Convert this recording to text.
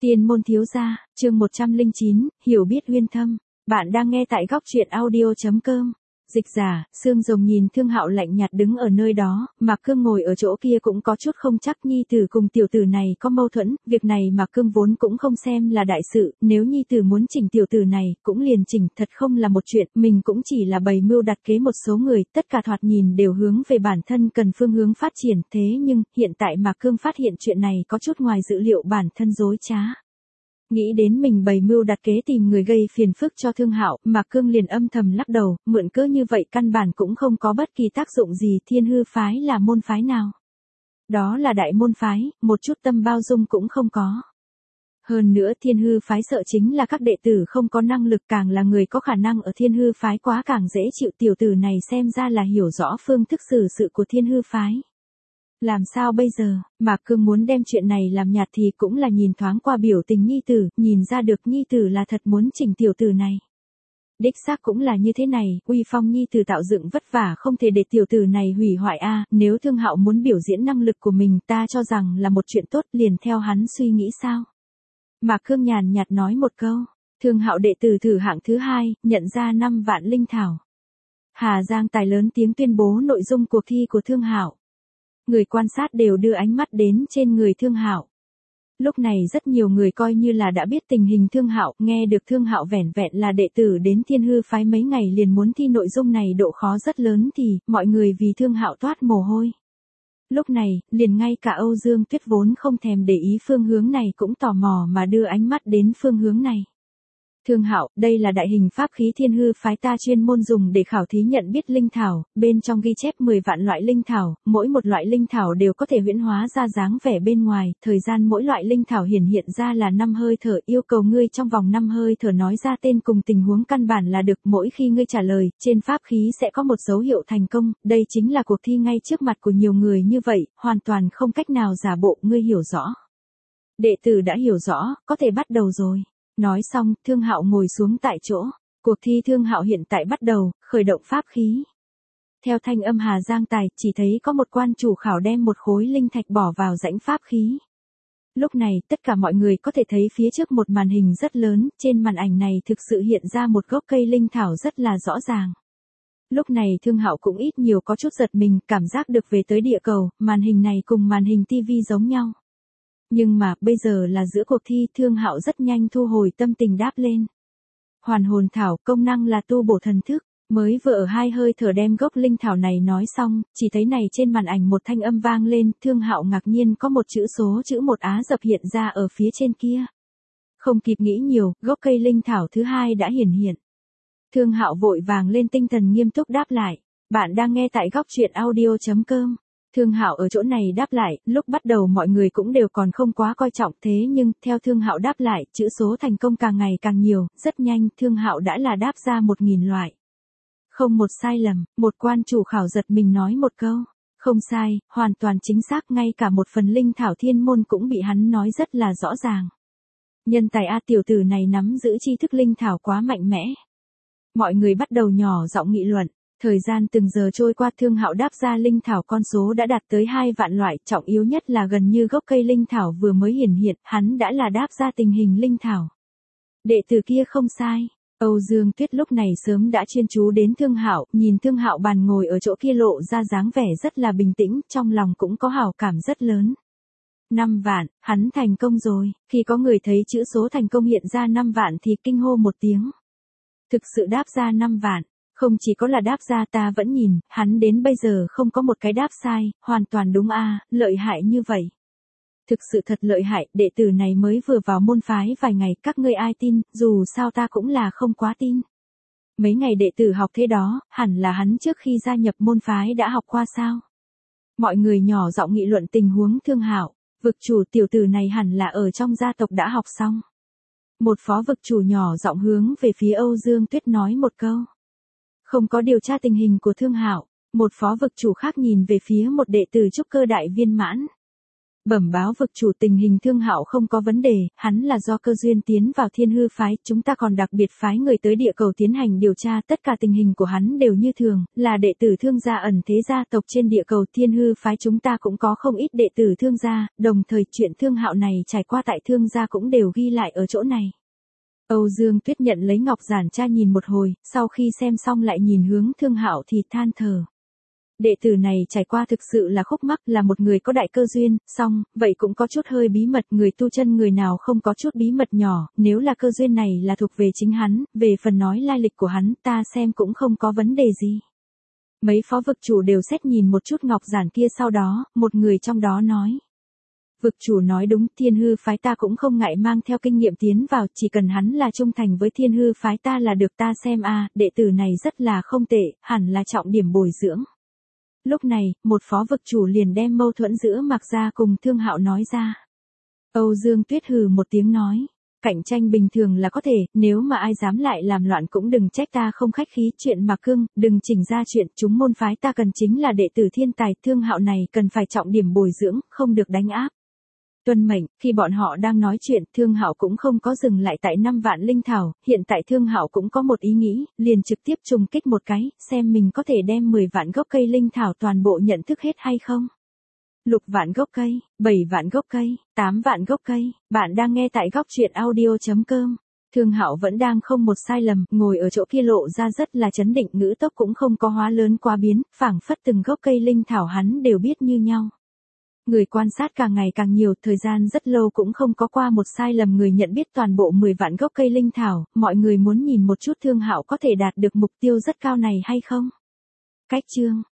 Tiên môn thiếu gia, chương 109, hiểu biết uyên thâm. Bạn đang nghe tại góc truyện audio.com. Dịch giả, Sương Rồng nhìn Thương Hạo lạnh nhạt đứng ở nơi đó, Mạc Cương ngồi ở chỗ kia cũng có chút không chắc nhi tử cùng tiểu tử này có mâu thuẫn, việc này Mạc Cương vốn cũng không xem là đại sự, nếu nhi tử muốn chỉnh tiểu tử này, cũng liền chỉnh, thật không là một chuyện, mình cũng chỉ là bày mưu đặt kế một số người, tất cả thoạt nhìn đều hướng về bản thân cần phương hướng phát triển, thế nhưng, hiện tại Mạc Cương phát hiện chuyện này có chút ngoài dự liệu bản thân dối trá. Nghĩ đến mình bày mưu đặt kế tìm người gây phiền phức cho Thương Hạo, Mạc Cương liền âm thầm lắc đầu, mượn cớ như vậy căn bản cũng không có bất kỳ tác dụng gì. Thiên Hư phái là môn phái nào? Đó là đại môn phái, một chút tâm bao dung cũng không có. Hơn nữa Thiên Hư phái sợ chính là các đệ tử không có năng lực, càng là người có khả năng ở Thiên Hư phái quá càng dễ chịu. Tiểu tử này xem ra là hiểu rõ phương thức xử sự của Thiên Hư phái. Làm sao bây giờ? Mạc Cương muốn đem chuyện này làm nhạt thì cũng là nhìn thoáng qua biểu tình nhi tử, nhìn ra được nhi tử là thật muốn chỉnh tiểu tử này. Đích xác cũng là như thế này, uy phong nhi tử tạo dựng vất vả không thể để tiểu tử này hủy hoại a. Nếu Thương Hạo muốn biểu diễn năng lực của mình, ta cho rằng là một chuyện tốt, liền theo hắn suy nghĩ sao? Mạc Cương nhàn nhạt nói một câu. Thương Hạo đệ tử thử hạng thứ 2, nhận ra 5 vạn linh thảo. Hà Giang Tài lớn tiếng tuyên bố nội dung cuộc thi của Thương Hạo. Người quan sát đều đưa ánh mắt đến trên người Thương Hạo. Lúc này rất nhiều người coi như là đã biết tình hình Thương Hạo, nghe được Thương Hạo vẻn vẹn là đệ tử đến Thiên Hư phái mấy ngày liền muốn thi nội dung này độ khó rất lớn thì, mọi người vì Thương Hạo toát mồ hôi. Lúc này, liền ngay cả Âu Dương Tuyết vốn không thèm để ý phương hướng này cũng tò mò mà đưa ánh mắt đến phương hướng này. Thương Hạo, đây là đại hình pháp khí Thiên Hư phái ta chuyên môn dùng để khảo thí nhận biết linh thảo, bên trong ghi chép 10 vạn loại linh thảo, mỗi một loại linh thảo đều có thể huyễn hóa ra dáng vẻ bên ngoài, thời gian mỗi loại linh thảo hiển hiện ra là 5 hơi thở, yêu cầu ngươi trong vòng 5 hơi thở nói ra tên cùng tình huống căn bản là được, mỗi khi ngươi trả lời, trên pháp khí sẽ có một dấu hiệu thành công, đây chính là cuộc thi ngay trước mặt của nhiều người như vậy, hoàn toàn không cách nào giả bộ, ngươi hiểu rõ. Đệ tử đã hiểu rõ, có thể bắt đầu rồi. Nói xong, Thương Hạo ngồi xuống tại chỗ. Cuộc thi Thương Hạo hiện tại bắt đầu, khởi động pháp khí. Theo thanh âm Hà Giang Tài, chỉ thấy có một quan chủ khảo đem một khối linh thạch bỏ vào rãnh pháp khí. Lúc này, tất cả mọi người có thể thấy phía trước một màn hình rất lớn, trên màn ảnh này thực sự hiện ra một gốc cây linh thảo rất là rõ ràng. Lúc này Thương Hạo cũng ít nhiều có chút giật mình, cảm giác được về tới địa cầu, màn hình này cùng màn hình TV giống nhau. Nhưng mà, bây giờ là giữa cuộc thi, Thương Hạo rất nhanh thu hồi tâm tình đáp lên. Hoàn hồn thảo, công năng là tu bổ thần thức, mới vừa ở 2 hơi thở đem gốc linh thảo này nói xong, chỉ thấy này trên màn ảnh một thanh âm vang lên, Thương Hạo ngạc nhiên có một chữ số chữ 1 Á dập hiện ra ở phía trên kia. Không kịp nghĩ nhiều, gốc cây linh thảo thứ 2 đã hiển hiện. Thương Hạo vội vàng lên tinh thần nghiêm túc đáp lại, bạn đang nghe tại góc truyện audio.com. Thương Hạo ở chỗ này đáp lại, lúc bắt đầu mọi người cũng đều còn không quá coi trọng, thế nhưng, theo Thương Hạo đáp lại, chữ số thành công càng ngày càng nhiều, rất nhanh, Thương Hạo đã là đáp ra 1000 loại. Không một sai lầm, một quan chủ khảo giật mình nói một câu. Không sai, hoàn toàn chính xác, ngay cả một phần linh thảo thiên môn cũng bị hắn nói rất là rõ ràng. Nhân tài A, tiểu tử này nắm giữ tri thức linh thảo quá mạnh mẽ. Mọi người bắt đầu nhỏ giọng nghị luận. Thời gian từng giờ trôi qua, Thương Hạo đáp ra linh thảo con số đã đạt tới 2 vạn loại, trọng yếu nhất là gần như gốc cây linh thảo vừa mới hiển hiện, hắn đã là đáp ra tình hình linh thảo. Đệ tử kia không sai. Âu Dương Tuyết lúc này sớm đã chuyên chú đến Thương Hạo, nhìn Thương Hạo bàn ngồi ở chỗ kia lộ ra dáng vẻ rất là bình tĩnh, trong lòng cũng có hảo cảm rất lớn. 5 vạn, hắn thành công rồi. Khi có người thấy chữ số thành công hiện ra 5 vạn thì kinh hô một tiếng. Thực sự đáp ra 5 vạn. Không chỉ có là đáp ra, ta vẫn nhìn, hắn đến bây giờ không có một cái đáp sai, hoàn toàn đúng a, lợi hại như vậy. Thực sự thật lợi hại, đệ tử này mới vừa vào môn phái vài ngày, các ngươi ai tin, dù sao ta cũng là không quá tin. Mấy ngày đệ tử học thế đó, hẳn là hắn trước khi gia nhập môn phái đã học qua sao? Mọi người nhỏ giọng nghị luận tình huống Thương Hạo, vực chủ tiểu tử này hẳn là ở trong gia tộc đã học xong. Một phó vực chủ nhỏ giọng hướng về phía Âu Dương Tuyết nói một câu. Không có điều tra tình hình của Thương Hạo, một phó vực chủ khác nhìn về phía một đệ tử trúc cơ đại viên mãn. Bẩm báo vực chủ, tình hình Thương Hạo không có vấn đề, hắn là do cơ duyên tiến vào Thiên Hư phái, chúng ta còn đặc biệt phái người tới địa cầu tiến hành điều tra, tất cả tình hình của hắn đều như thường, là đệ tử Thương gia ẩn thế gia tộc trên địa cầu. Thiên Hư phái chúng ta cũng có không ít đệ tử Thương gia, đồng thời chuyện Thương Hạo này trải qua tại Thương gia cũng đều ghi lại ở chỗ này. Âu Dương Tuyết nhận lấy ngọc giản tra nhìn một hồi, sau khi xem xong lại nhìn hướng Thương Hạo thì than thở. Đệ tử này trải qua thực sự là khúc mắc, là một người có đại cơ duyên, song, vậy cũng có chút hơi bí mật, người tu chân người nào không có chút bí mật nhỏ, nếu là cơ duyên này là thuộc về chính hắn, về phần nói lai lịch của hắn, ta xem cũng không có vấn đề gì. Mấy phó vực chủ đều xét nhìn một chút ngọc giản kia, sau đó, một người trong đó nói. Vực chủ nói đúng, Thiên Hư phái ta cũng không ngại mang theo kinh nghiệm tiến vào, chỉ cần hắn là trung thành với Thiên Hư phái ta là được. Ta xem đệ tử này rất là không tệ, hẳn là trọng điểm bồi dưỡng. Lúc này, một phó vực chủ liền đem mâu thuẫn giữa Mạc Gia cùng Thương Hạo nói ra. Âu Dương Tuyết hừ một tiếng nói. Cạnh tranh bình thường là có thể, nếu mà ai dám lại làm loạn cũng đừng trách ta không khách khí. Chuyện Mạc Cương, đừng chỉnh ra chuyện, chúng môn phái ta cần chính là đệ tử thiên tài. Thương Hạo này cần phải trọng điểm bồi dưỡng, không được đánh áp. Tuân mệnh. Khi bọn họ đang nói chuyện, Thương Hạo cũng không có dừng lại tại 5 vạn linh thảo, hiện tại Thương Hạo cũng có một ý nghĩ, liền trực tiếp trùng kích một cái, xem mình có thể đem 10 vạn gốc cây linh thảo toàn bộ nhận thức hết hay không. Lục vạn gốc cây, 7 vạn gốc cây, 8 vạn gốc cây, bạn đang nghe tại goctruyện.audio.com. Thương Hạo vẫn đang không một sai lầm, ngồi ở chỗ kia lộ ra rất là chấn định, ngữ tốc cũng không có hóa lớn quá biến, phảng phất từng gốc cây linh thảo hắn đều biết như nhau. Người quan sát càng ngày càng nhiều, thời gian rất lâu cũng không có qua một sai lầm, người nhận biết toàn bộ 10 vạn gốc cây linh thảo, mọi người muốn nhìn một chút Thương Hạo có thể đạt được mục tiêu rất cao này hay không. Cách chương